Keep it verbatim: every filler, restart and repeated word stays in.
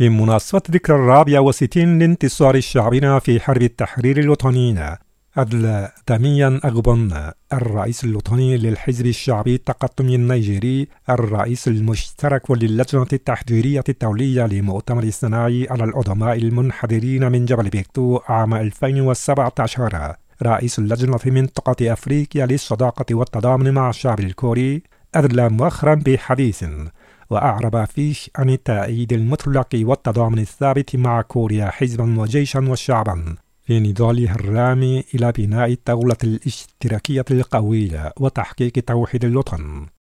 في مناسبة ذكرى الرابع والستين لانتصار شعبنا في حرب التحرير الوطني، أدلى داميان أغبون الرئيس الوطني للحزب الشعبي التقدمي النيجيري الرئيس المشترك وللجنة التحضيرية الدولية لمؤتمر الصناعي على العظماء المنحدرين من جبل بيكتو عام ألفين وسبعة عشر رئيس اللجنة في منطقة أفريقيا للصداقة والتضامن مع الشعب الكوري، أدلى مؤخرا بحديث وأعرب فيه عن التأييد المطلق والتضامن الثابت مع كوريا حزبا وجيشا وشعبا في نضالها الرامي إلى بناء الدولة الاشتراكية القوية وتحقيق توحيد الوطن.